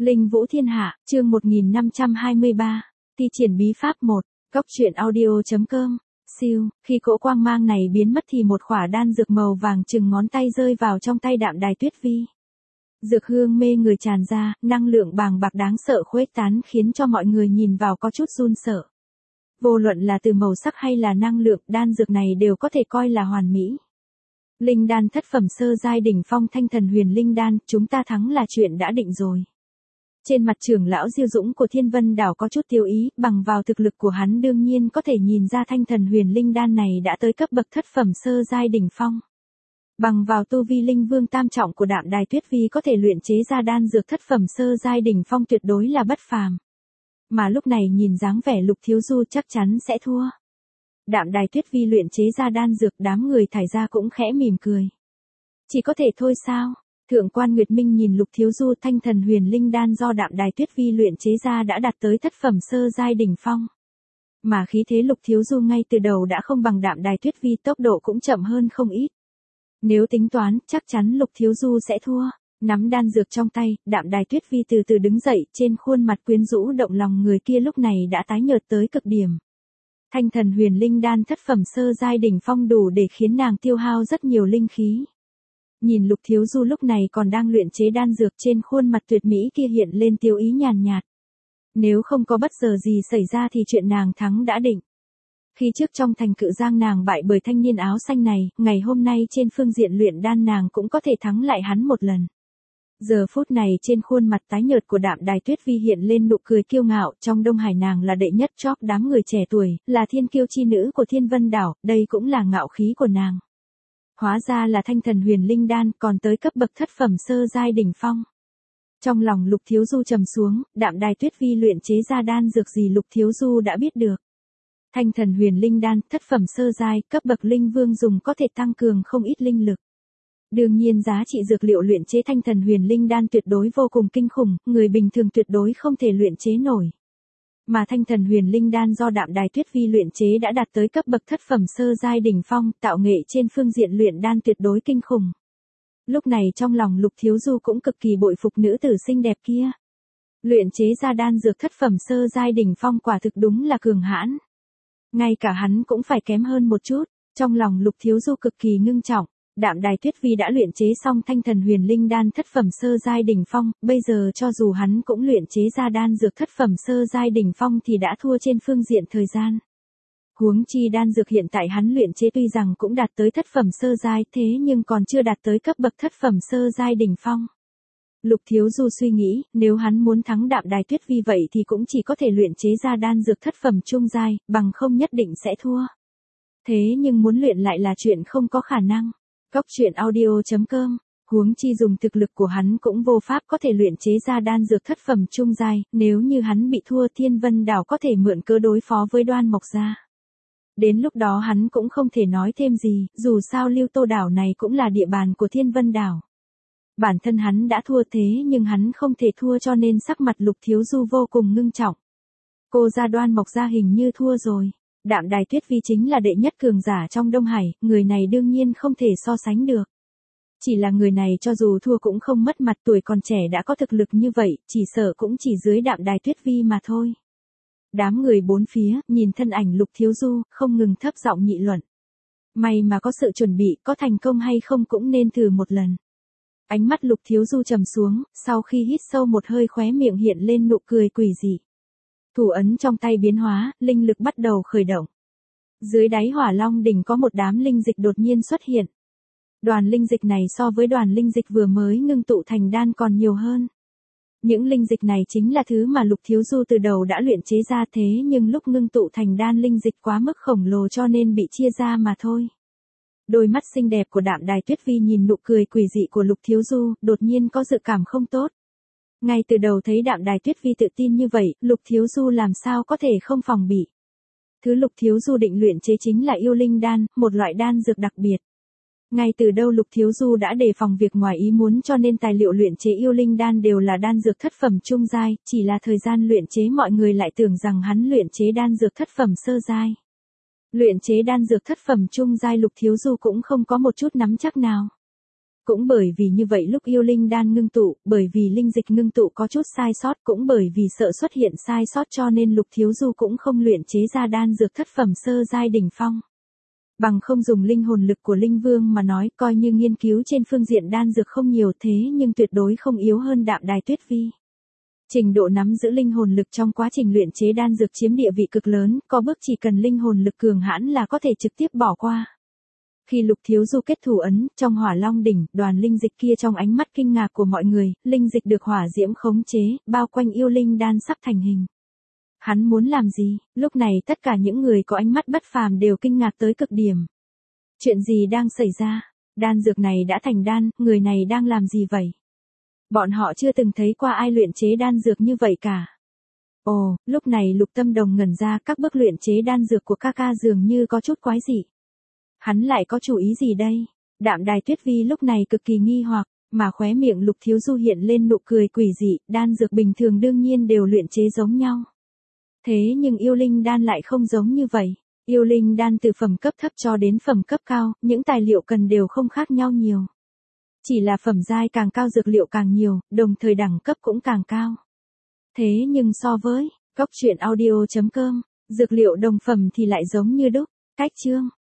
Linh Vũ Thiên Hạ, chương 1523, thi triển bí pháp 1, góc truyện audio.com, siêu, khi cỗ quang mang này biến mất thì một khỏa đan dược màu vàng chừng ngón tay rơi vào trong tay Đạm Đài Tuyết Vi. Dược hương mê người tràn ra, năng lượng bàng bạc đáng sợ khuếch tán khiến cho mọi người nhìn vào có chút run sợ. Vô luận là từ màu sắc hay là năng lượng, đan dược này đều có thể coi là hoàn mỹ. Linh đan thất phẩm sơ giai đỉnh phong Thanh Thần Huyền Linh đan, chúng ta thắng là chuyện đã định rồi. Trên mặt trưởng lão Diêu Dũng của Thiên Vân Đảo có chút tiêu ý, bằng vào thực lực của hắn đương nhiên có thể nhìn ra Thanh Thần Huyền Linh đan này đã tới cấp bậc thất phẩm sơ giai đỉnh phong. Bằng vào tu vi linh vương tam trọng của Đạm Đài Tuyết Vi có thể luyện chế ra đan dược thất phẩm sơ giai đỉnh phong tuyệt đối là bất phàm. Mà lúc này nhìn dáng vẻ Lục Thiếu Du chắc chắn sẽ thua. Đạm Đài Tuyết Vi luyện chế ra đan dược, đám người thải ra cũng khẽ mỉm cười. Chỉ có thể thôi sao? Thượng quan Nguyệt Minh nhìn Lục Thiếu Du, Thanh Thần Huyền Linh đan do Đạm Đài Tuyết Vi luyện chế ra đã đạt tới thất phẩm sơ giai đỉnh phong. Mà khí thế Lục Thiếu Du ngay từ đầu đã không bằng Đạm Đài Tuyết Vi, tốc độ cũng chậm hơn không ít. Nếu tính toán, chắc chắn Lục Thiếu Du sẽ thua. Nắm đan dược trong tay, Đạm Đài Tuyết Vi từ từ đứng dậy, trên khuôn mặt quyến rũ động lòng người kia lúc này đã tái nhợt tới cực điểm. Thanh Thần Huyền Linh đan thất phẩm sơ giai đỉnh phong đủ để khiến nàng tiêu hao rất nhiều linh khí. Nhìn Lục Thiếu Du lúc này còn đang luyện chế đan dược, trên khuôn mặt tuyệt mỹ kia hiện lên tiêu ý nhàn nhạt. Nếu không có bất giờ gì xảy ra thì chuyện nàng thắng đã định. Khi trước trong thành Cự Giang nàng bại bởi thanh niên áo xanh này, ngày hôm nay trên phương diện luyện đan nàng cũng có thể thắng lại hắn một lần. Giờ phút này trên khuôn mặt tái nhợt của Đạm Đài Tuyết Vi hiện lên nụ cười kiêu ngạo, trong Đông Hải nàng là đệ nhất chóp đám người trẻ tuổi, là thiên kiêu chi nữ của Thiên Vân Đảo, đây cũng là ngạo khí của nàng. Hóa ra là Thanh Thần Huyền Linh đan, còn tới cấp bậc thất phẩm sơ giai đỉnh phong. Trong lòng Lục Thiếu Du trầm xuống, Đạm Đài Tuyết Vi luyện chế ra đan dược gì Lục Thiếu Du đã biết được. Thanh Thần Huyền Linh đan, thất phẩm sơ giai, cấp bậc linh vương dùng có thể tăng cường không ít linh lực. Đương nhiên giá trị dược liệu luyện chế Thanh Thần Huyền Linh đan tuyệt đối vô cùng kinh khủng, người bình thường tuyệt đối không thể luyện chế nổi. Mà Thanh Thần Huyền Linh đan do Đạm Đài Tuyết Vi luyện chế đã đạt tới cấp bậc thất phẩm sơ giai đỉnh phong, tạo nghệ trên phương diện luyện đan tuyệt đối kinh khủng. Lúc này trong lòng Lục Thiếu Du cũng cực kỳ bội phục nữ tử xinh đẹp kia. Luyện chế ra đan dược thất phẩm sơ giai đỉnh phong quả thực đúng là cường hãn. Ngay cả hắn cũng phải kém hơn một chút, trong lòng Lục Thiếu Du cực kỳ ngưng trọng. Đạm Đài Tuyết Vi đã luyện chế xong Thanh Thần Huyền Linh đan thất phẩm sơ giai đỉnh phong, bây giờ cho dù hắn cũng luyện chế ra đan dược thất phẩm sơ giai đỉnh phong thì đã thua trên phương diện thời gian. Huống chi đan dược hiện tại hắn luyện chế tuy rằng cũng đạt tới thất phẩm sơ giai, thế nhưng còn chưa đạt tới cấp bậc thất phẩm sơ giai đỉnh phong. Lục Thiếu Du suy nghĩ, nếu hắn muốn thắng Đạm Đài Tuyết Vi vậy thì cũng chỉ có thể luyện chế ra đan dược thất phẩm trung giai, bằng không nhất định sẽ thua. Thế nhưng muốn luyện lại là chuyện không có khả năng. Góc truyện audio.com, huống chi dùng thực lực của hắn cũng vô pháp có thể luyện chế ra đan dược thất phẩm trung giai, nếu như hắn bị thua Thiên Vân Đảo có thể mượn cớ đối phó với Đoan Mộc gia. Đến lúc đó hắn cũng không thể nói thêm gì, dù sao Lưu Tô đảo này cũng là địa bàn của Thiên Vân Đảo. Bản thân hắn đã thua thế nhưng hắn không thể thua cho nên sắc mặt Lục Thiếu Du vô cùng ngưng trọng. Cô gia Đoan Mộc gia hình như thua rồi. Đạm Đài Tuyết Vi chính là đệ nhất cường giả trong Đông Hải, người này đương nhiên không thể so sánh được. Chỉ là người này cho dù thua cũng không mất mặt, tuổi còn trẻ đã có thực lực như vậy, chỉ sợ cũng chỉ dưới Đạm Đài Tuyết Vi mà thôi. Đám người bốn phía, nhìn thân ảnh Lục Thiếu Du, không ngừng thấp giọng nghị luận. May mà có sự chuẩn bị, có thành công hay không cũng nên thử một lần. Ánh mắt Lục Thiếu Du trầm xuống, sau khi hít sâu một hơi khóe miệng hiện lên nụ cười quỷ dị. Thủ ấn trong tay biến hóa, linh lực bắt đầu khởi động. Dưới đáy Hỏa Long đỉnh có một đám linh dịch đột nhiên xuất hiện. Đoàn linh dịch này so với đoàn linh dịch vừa mới ngưng tụ thành đan còn nhiều hơn. Những linh dịch này chính là thứ mà Lục Thiếu Du từ đầu đã luyện chế ra, thế nhưng lúc ngưng tụ thành đan linh dịch quá mức khổng lồ cho nên bị chia ra mà thôi. Đôi mắt xinh đẹp của Đạm Đài Tuyết Vi nhìn nụ cười quỷ dị của Lục Thiếu Du, đột nhiên có dự cảm không tốt. Ngay từ đầu thấy Đạm Đài Tuyết Vi tự tin như vậy, Lục Thiếu Du làm sao có thể không phòng bị. Thứ Lục Thiếu Du định luyện chế chính là yêu linh đan, một loại đan dược đặc biệt. Ngay từ đầu Lục Thiếu Du đã đề phòng việc ngoài ý muốn cho nên tài liệu luyện chế yêu linh đan đều là đan dược thất phẩm trung giai, chỉ là thời gian luyện chế mọi người lại tưởng rằng hắn luyện chế đan dược thất phẩm sơ giai. Luyện chế đan dược thất phẩm trung giai Lục Thiếu Du cũng không có một chút nắm chắc nào. Cũng bởi vì như vậy lúc yêu linh đan ngưng tụ, bởi vì linh dịch ngưng tụ có chút sai sót, cũng bởi vì sợ xuất hiện sai sót cho nên Lục Thiếu Du cũng không luyện chế ra đan dược thất phẩm sơ giai đỉnh phong. Bằng không dùng linh hồn lực của linh vương mà nói, coi như nghiên cứu trên phương diện đan dược không nhiều thế nhưng tuyệt đối không yếu hơn Đạm Đài Tuyết Vi. Trình độ nắm giữ linh hồn lực trong quá trình luyện chế đan dược chiếm địa vị cực lớn, có bước chỉ cần linh hồn lực cường hãn là có thể trực tiếp bỏ qua. Khi Lục Thiếu Du kết thủ ấn, trong Hỏa Long đỉnh, đoàn linh dịch kia trong ánh mắt kinh ngạc của mọi người, linh dịch được hỏa diễm khống chế, bao quanh yêu linh đan sắp thành hình. Hắn muốn làm gì? Lúc này tất cả những người có ánh mắt bất phàm đều kinh ngạc tới cực điểm. Chuyện gì đang xảy ra? Đan dược này đã thành đan, người này đang làm gì vậy? Bọn họ chưa từng thấy qua ai luyện chế đan dược như vậy cả. Ồ, lúc này Lục Tâm Đồng ngẩn ra, các bước luyện chế đan dược của ca dường như có chút quái dị. Hắn lại có chủ ý gì đây? Đạm Đài Tuyết Vi lúc này cực kỳ nghi hoặc, mà khóe miệng Lục Thiếu Du hiện lên nụ cười quỷ dị, đan dược bình thường đương nhiên đều luyện chế giống nhau. Thế nhưng yêu linh đan lại không giống như vậy. Yêu linh đan từ phẩm cấp thấp cho đến phẩm cấp cao, những tài liệu cần đều không khác nhau nhiều. Chỉ là phẩm giai càng cao dược liệu càng nhiều, đồng thời đẳng cấp cũng càng cao. Thế nhưng so với, góc truyện audio.com, dược liệu đồng phẩm thì lại giống như đúc. Cách chương